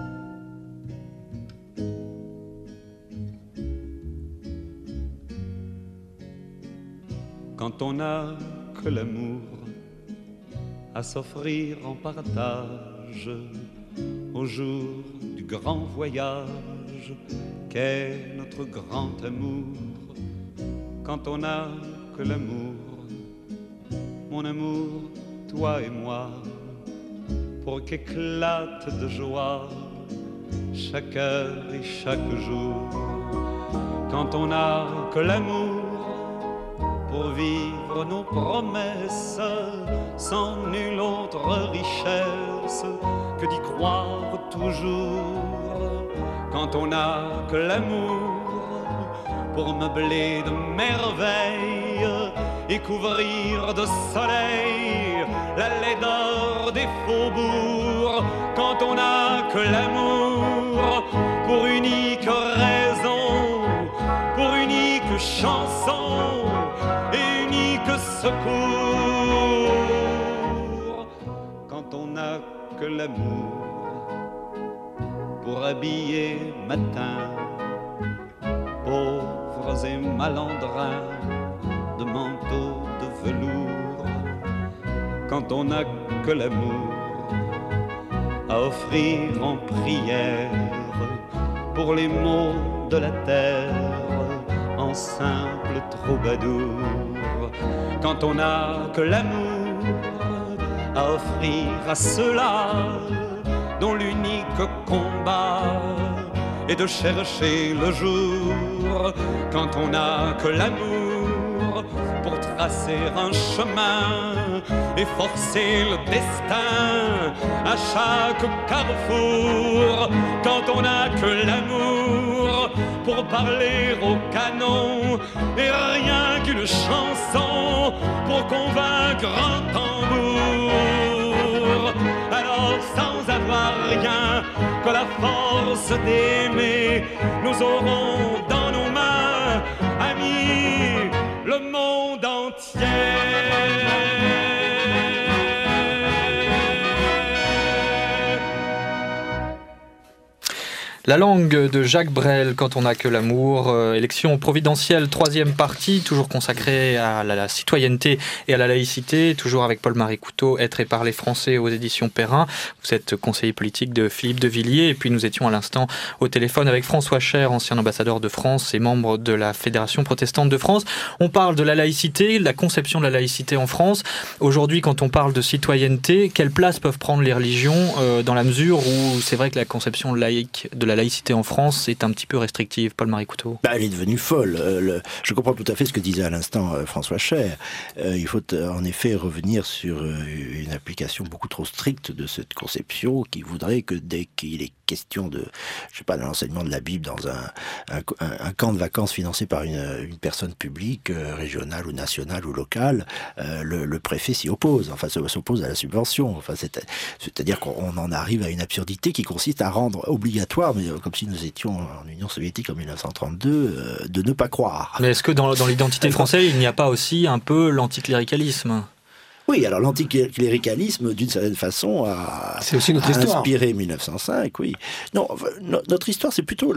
Quand on n'a que l'amour à s'offrir en partage au jour du grand voyage qu'est notre grand amour. Quand on n'a que l'amour, mon amour, toi et moi, pour qu'éclate de joie chaque heure et chaque jour. Quand on n'a que l'amour pour vivre nos promesses sans nulle autre richesse que d'y croire toujours. Quand on n'a que l'amour pour meubler de merveilles et couvrir de soleil la laideur des faubourgs. Quand on n'a que l'amour pour unique raison, pour unique chanson et unique secours. Quand on n'a que l'amour pour habiller matin pauvres et malandrins de manteaux de velours. Quand on n'a que l'amour à offrir en prière pour les maux de la terre en simple troubadour. Quand on n'a que l'amour à offrir à ceux-là dont l'unique combat est de chercher le jour. Quand on n'a que l'amour pour tracer un chemin et forcer le destin à chaque carrefour. Quand on n'a que l'amour pour parler au canon et rien qu'une chanson pour convaincre un tambour. Alors sans avoir rien que la force d'aimer, nous aurons dans nos mains, amis, le monde entier. La langue de Jacques Brel, quand on n'a que l'amour, élection providentielle, 3e partie, toujours consacrée à la citoyenneté et à la laïcité, toujours avec Paul-Marie Couteau, Être et parler français aux éditions Perrin. Vous êtes conseiller politique de Philippe de Villiers, et puis nous étions à l'instant au téléphone avec François Cher, ancien ambassadeur de France et membre de la Fédération protestante de France. On parle de la laïcité, de la conception de la laïcité en France. Aujourd'hui, quand on parle de citoyenneté, quelle place peuvent prendre les religions dans la mesure où c'est vrai que la conception laïque de la laïcité en France est un petit peu restrictive? Paul-Marie Couteau. Elle est devenue folle. Je comprends tout à fait ce que disait à l'instant François Cher. Il faut en effet revenir sur une application beaucoup trop stricte de cette conception qui voudrait que dès qu'il est question de l'enseignement de la Bible dans un camp de vacances financé par une personne publique, régionale ou nationale ou locale, le préfet s'y oppose, s'oppose à la subvention. C'est-à-dire qu'on en arrive à une absurdité qui consiste à rendre obligatoire, mais comme si nous étions en Union soviétique en 1932, de ne pas croire. Mais est-ce que dans l'identité française, il n'y a pas aussi un peu l'anticléricalisme ? Oui, alors l'anticléricalisme, d'une certaine façon, a inspiré 1905, oui. Non, notre histoire, c'est plutôt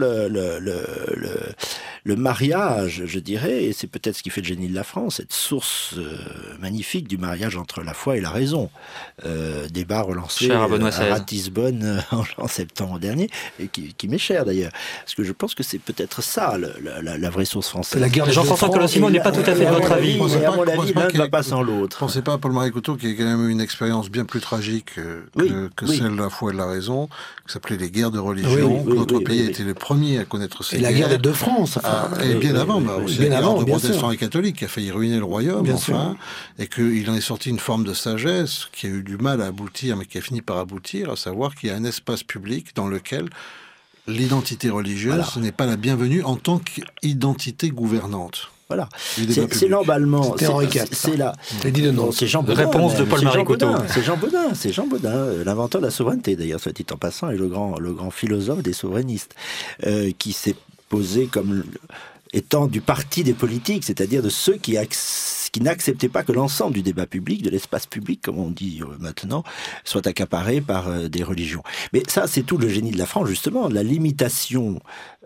le mariage, je dirais, et c'est peut-être ce qui fait le génie de la France, cette source magnifique du mariage entre la foi et la raison. Débat relancé à Ratisbonne en septembre dernier, et qui m'est cher d'ailleurs. Parce que je pense que c'est peut-être ça, la vraie source française. Jean-François Colossimo n'est pas tout à fait de votre avis. À mon avis, l'un ne va pas sans l'autre. Pensez pas à Paul-Marie Couteau, qui a quand même eu une expérience bien plus tragique que celle de la foi et de la raison, qui s'appelait les guerres de religion. Notre pays a été le premier à connaître ces guerres. Et la guerre des deux France. Et bien avant, aussi la guerre de protestants et catholiques, qui a failli ruiner le royaume, et qu'il en est sorti une forme de sagesse qui a eu du mal à aboutir, mais qui a fini par aboutir, à savoir qu'il y a un espace public dans lequel l'identité religieuse n'est pas la bienvenue en tant qu'identité gouvernante. Voilà, c'est l'emballement. C'est la réponse de Paul-Marie Couteau. C'est Jean Bodin, l'inventeur de la souveraineté, d'ailleurs, soit dit en passant, et le grand philosophe des souverainistes, qui s'est posé comme étant du parti des politiques, c'est-à-dire de ceux qui n'acceptaient pas que l'ensemble du débat public, de l'espace public, comme on dit maintenant, soit accaparé par des religions. Mais ça, c'est tout le génie de la France, justement, la limitation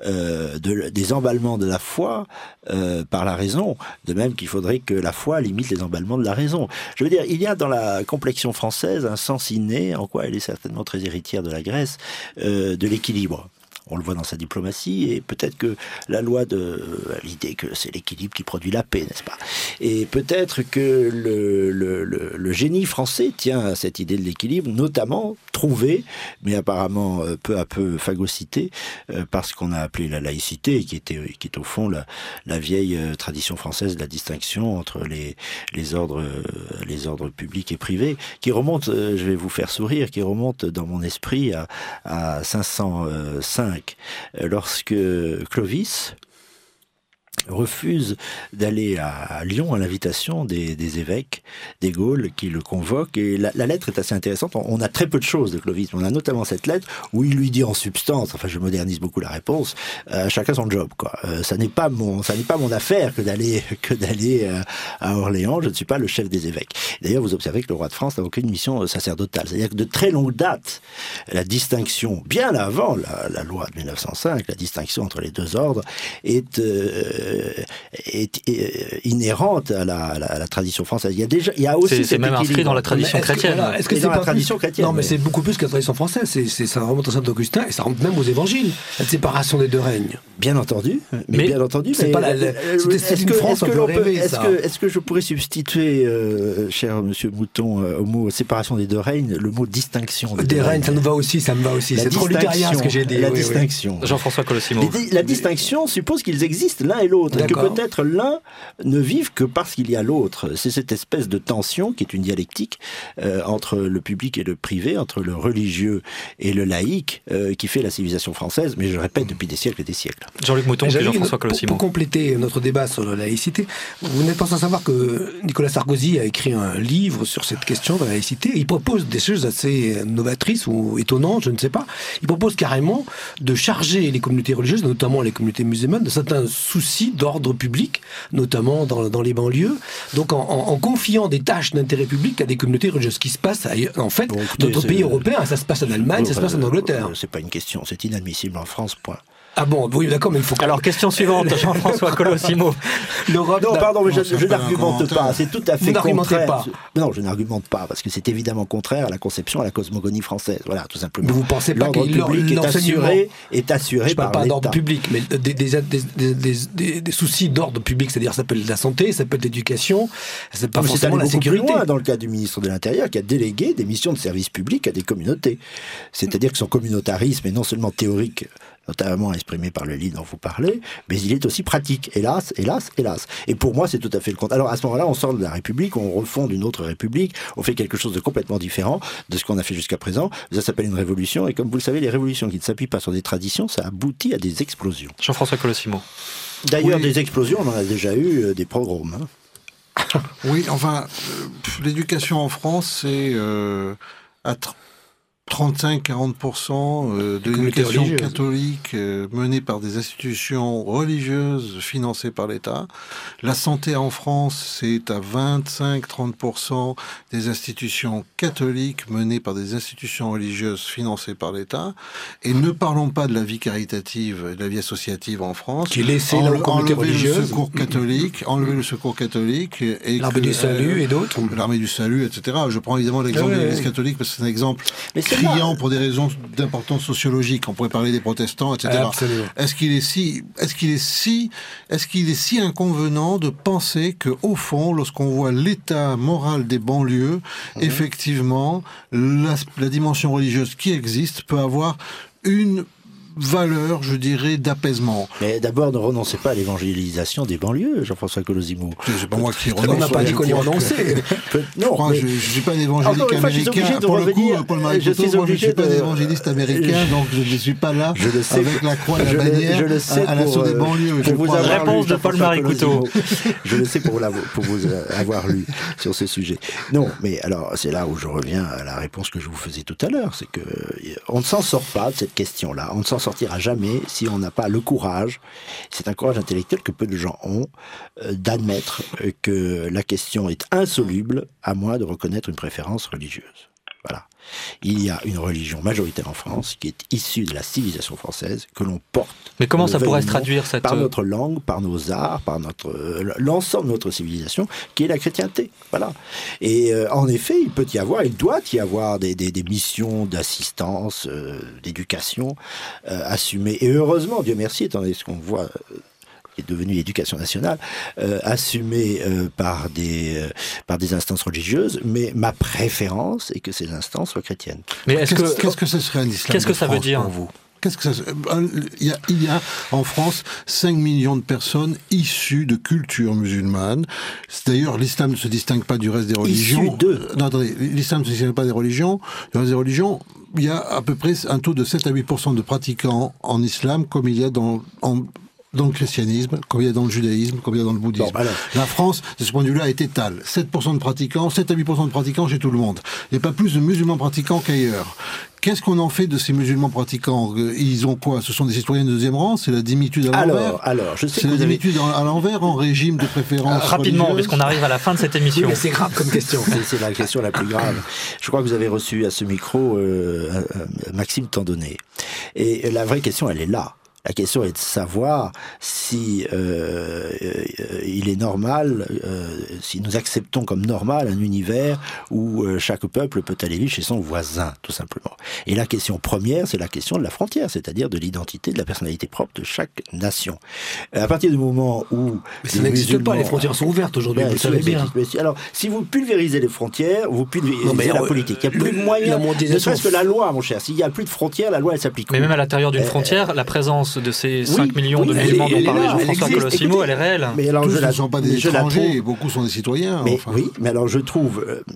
des emballements de la foi par la raison, de même qu'il faudrait que la foi limite les emballements de la raison. Je veux dire, il y a dans la complexion française un sens inné, en quoi elle est certainement très héritière de la Grèce, de l'équilibre. On le voit dans sa diplomatie, et peut-être que la loi l'idée que c'est l'équilibre qui produit la paix, n'est-ce pas? Et peut-être que le génie français tient à cette idée de l'équilibre, notamment trouvée, mais apparemment peu à peu phagocytée, par ce qu'on a appelé la laïcité, qui est au fond la vieille tradition française de la distinction entre les ordres publics et privés, qui remonte, je vais vous faire sourire, qui remonte dans mon esprit à 505. Lorsque Clovis refuse d'aller à Lyon à l'invitation des évêques des Gaules qui le convoquent, et la lettre est assez intéressante. On a très peu de choses de Clovis, mais on a notamment cette lettre où il lui dit en substance, enfin je modernise beaucoup la réponse, chacun son job, quoi. Ça n'est pas mon affaire que d'aller à Orléans, je ne suis pas le chef des évêques. D'ailleurs, vous observez que le roi de France n'a aucune mission sacerdotale, c'est-à-dire que de très longue date, la distinction, bien avant la loi de 1905, la distinction entre les deux ordres est inhérente à la tradition française. Il y a aussi c'est même inscrit dans la tradition chrétienne. Est-ce que c'est dans la pas tradition chrétienne? Non, mais c'est beaucoup plus que la tradition française. Ça remonte à Saint-Augustin et ça remonte même aux évangiles. La séparation des deux règnes. Bien entendu. C'est pas est-ce une France un peu rêvée, ça. Est-ce que je pourrais substituer, cher monsieur Mouton, au mot séparation des deux règnes, le mot distinction des règnes? Ça me va aussi. C'est trop luthérien ce que j'ai dit. La distinction. Jean-François Colossimo. La distinction suppose qu'ils existent l'un et l'autre, et que peut-être l'un ne vive que parce qu'il y a l'autre. C'est cette espèce de tension qui est une dialectique entre le public et le privé, entre le religieux et le laïque, qui fait la civilisation française, mais je répète, depuis des siècles et des siècles. Jean-Luc Mouton et Jean-François Colossimo. Pour compléter notre débat sur la laïcité, vous n'êtes pas sans savoir que Nicolas Sarkozy a écrit un livre sur cette question de la laïcité. Il propose des choses assez novatrices ou étonnantes, je ne sais pas. Il propose carrément de charger les communautés religieuses, notamment les communautés musulmanes, de certains soucis soucis d'ordre public, notamment dans les banlieues. Donc en confiant des tâches d'intérêt public à des communautés religieuses, ce qui se passe en fait dans d'autres pays européens, ça se passe en Allemagne, ça se passe en Angleterre. C'est pas une question, c'est inadmissible en France, point. Ah bon, oui, d'accord, mais il faut... Alors, question suivante, Jean-François Colosimo. Non, pardon, mais je n'argumente pas, c'est tout à fait contraire. Pas. Non, je n'argumente pas, parce que c'est évidemment contraire à la conception, à la cosmogonie française, voilà, tout simplement. Mais vous pensez pas que l'ordre public est assuré je par parle pas l'État. d'ordre public, mais des soucis d'ordre public, c'est-à-dire ça peut être la santé, ça peut être l'éducation, c'est pas forcément la sécurité. Plus loin dans le cas du ministre de l'Intérieur qui a délégué des missions de service public à des communautés. C'est-à-dire que son communautarisme est non seulement théorique, notamment exprimé par le livre dont vous parlez, mais il est aussi pratique, hélas. Et pour moi, c'est tout à fait le contraire. Alors à ce moment-là, on sort de la République, on refonde une autre République, on fait quelque chose de complètement différent de ce qu'on a fait jusqu'à présent. Ça s'appelle une révolution, et comme vous le savez, les révolutions qui ne s'appuient pas sur des traditions, ça aboutit à des explosions. Jean-François Colosimo. D'ailleurs, des explosions, on en a déjà eu des pogroms. Oui, enfin, l'éducation en France, c'est à 35-40% de l'éducation catholique menée par des institutions religieuses financées par l'État. La santé en France, c'est à 25-30% des institutions catholiques menées par des institutions religieuses financées par l'État. Et ne parlons pas de la vie caritative et de la vie associative en France. Qui est laissée dans la communauté religieuse. Enlever le secours catholique. Et l'armée du salut et d'autres. L'armée du salut, etc. Je prends évidemment l'exemple de l'Église catholique parce que c'est un exemple criant pour des raisons d'importance sociologique. On pourrait parler des protestants, etc. Absolument. Est-ce qu'il est si inconvenant de penser que, au fond, lorsqu'on voit l'état moral des banlieues, effectivement, la dimension religieuse qui existe peut avoir une valeur, je dirais, d'apaisement. Mais d'abord, ne renoncez pas à l'évangélisation des banlieues, Jean-François Colosimo. C'est pas moi qui renonce. On n'a pas dit qu'on y renonçait. Non, je ne suis pas un évangélique américain. Pour le coup, Paul Maricoto, moi je ne suis pas un évangéliste américain, donc je ne suis pas là avec la croix et la bannière à l'assaut des banlieues. Réponse de Paul Maricoto. Je le sais pour vous avoir lu sur ce sujet. Non, mais alors, c'est là où je reviens à la réponse que je vous faisais tout à l'heure, c'est que on ne s'en sort pas de cette question-là. On ne s'en sortira jamais si on n'a pas le courage, c'est un courage intellectuel que peu de gens ont, d'admettre que la question est insoluble à moins de reconnaître une préférence religieuse. Voilà. Il y a une religion majoritaire en France qui est issue de la civilisation française, que l'on porte. Mais comment ça pourrait se traduire cette... Par notre langue, par nos arts, par l'ensemble de notre civilisation, qui est la chrétienté. Voilà. Et en effet, il doit y avoir des missions d'assistance, d'éducation assumées. Et heureusement, Dieu merci, étant donné ce qu'on voit... est devenu l'éducation nationale, assumée par des instances religieuses, mais ma préférence est que ces instances soient chrétiennes. Mais qu'est-ce que ce serait un islam? Qu'est-ce que ça veut dire pour vous? Il y a en France 5 millions de personnes issues de cultures musulmanes. D'ailleurs, l'islam ne se distingue pas du reste des religions. Non, attendez, l'islam ne se distingue pas des religions. Du reste des religions, il y a à peu près un taux de 7 à 8% de pratiquants en islam, comme il y a dans le christianisme, comme il y a dans le judaïsme, comme il y a dans le bouddhisme. Bon, la France, de ce point de vue-là, est étale. 7% de pratiquants, 7 à 8% de pratiquants chez tout le monde. Il n'y a pas plus de musulmans pratiquants qu'ailleurs. Qu'est-ce qu'on en fait de ces musulmans pratiquants? Ils ont quoi? Ce sont des citoyens de deuxième rang? C'est la dimitude à l'envers? Alors, je sais c'est la dimitude à l'envers, en régime de préférence rapidement, puisqu'on arrive à la fin de cette émission. Oui, mais c'est grave comme question. C'est la question la plus grave. Je crois que vous avez reçu à ce micro Maxime Tandonnet. Et la vraie question, elle est là. La question est de savoir si il est normal, si nous acceptons comme normal un univers où chaque peuple peut aller vivre chez son voisin, tout simplement. Et la question première, c'est la question de la frontière, c'est-à-dire de l'identité, de la personnalité propre de chaque nation. À partir du moment où... Mais ça n'existe pas, les frontières sont ouvertes aujourd'hui, vous savez bien. Alors, si vous pulvérisez les frontières, vous pulvérisez la politique. Il n'y a plus de moyens, ne serait-ce que la loi, mon cher. S'il n'y a plus de frontières, la loi, elle s'applique. Mais même à l'intérieur d'une frontière, la présence de ces 5 millions de musulmans dont parlait Jean-François Colosimo, elle est réelle. Mais alors, tous ne sont pas des étrangers, beaucoup sont des citoyens. Oui, mais alors je trouve... mais oui,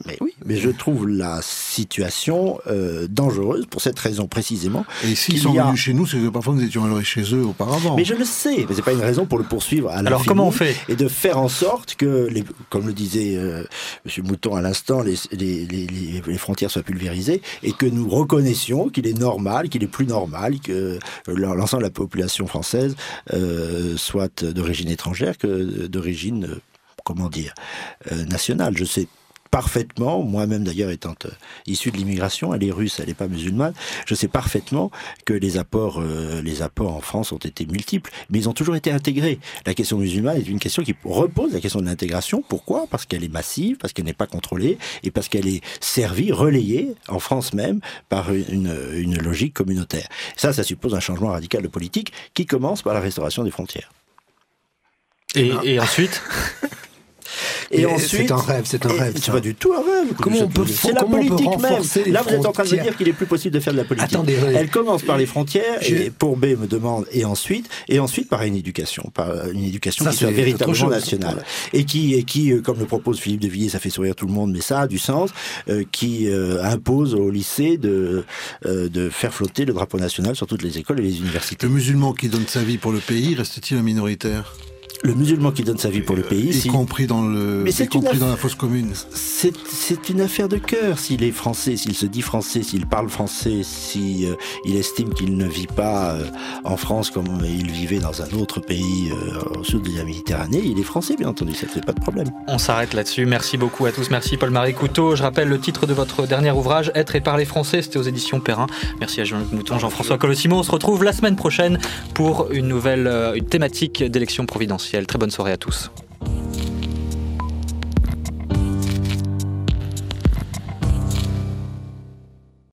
mais je trouve la situation dangereuse pour cette raison précisément. Et s'ils sont venus chez nous, c'est que parfois nous étions allés chez eux auparavant. Mais je le sais, mais c'est pas une raison pour le poursuivre à l'infini. Alors comment on fait ? Et de faire en sorte que, comme le disait M. Mouton à l'instant, les frontières soient pulvérisées et que nous reconnaissions qu'il est normal, qu'il est plus normal que l'ensemble de la population française soit d'origine étrangère que d'origine, nationale. Je sais parfaitement, moi-même d'ailleurs étant issu de l'immigration, elle est russe, elle n'est pas musulmane, je sais parfaitement que les apports en France ont été multiples, mais ils ont toujours été intégrés. La question musulmane est une question qui repose la question de l'intégration. Pourquoi ? Parce qu'elle est massive, parce qu'elle n'est pas contrôlée, et parce qu'elle est servie, relayée, en France même, par une logique communautaire. Ça suppose un changement radical de politique qui commence par la restauration des frontières. Et ensuite Et ensuite, c'est un rêve. C'est pas du tout un rêve. Comment on peut C'est la politique même. Là, vous êtes en train de me dire qu'il est plus possible de faire de la politique. Attendez, elle commence par les frontières, et Pourbet me demande, et ensuite par une éducation qui soit véritablement nationale. Et qui, comme le propose Philippe de Villiers, ça fait sourire tout le monde, mais ça a du sens, qui impose au lycée de faire flotter le drapeau national sur toutes les écoles et les universités. Le musulman qui donne sa vie pour le pays, reste-t-il un minoritaire ? Le musulman qui donne sa vie pour le pays, y compris dans la fosse commune. C'est une affaire de cœur. S'il est français, s'il se dit français, s'il parle français, s'il estime qu'il ne vit pas en France comme il vivait dans un autre pays au sud de la Méditerranée, il est français, bien entendu, ça ne fait pas de problème. On s'arrête là-dessus. Merci beaucoup à tous. Merci Paul-Marie Couteau. Je rappelle le titre de votre dernier ouvrage, Être et parler français, c'était aux éditions Perrin. Merci à Jean-Luc Mouton, Jean-François Colossimo. On se retrouve la semaine prochaine pour une thématique d'élection providentielle. Très bonne soirée à tous.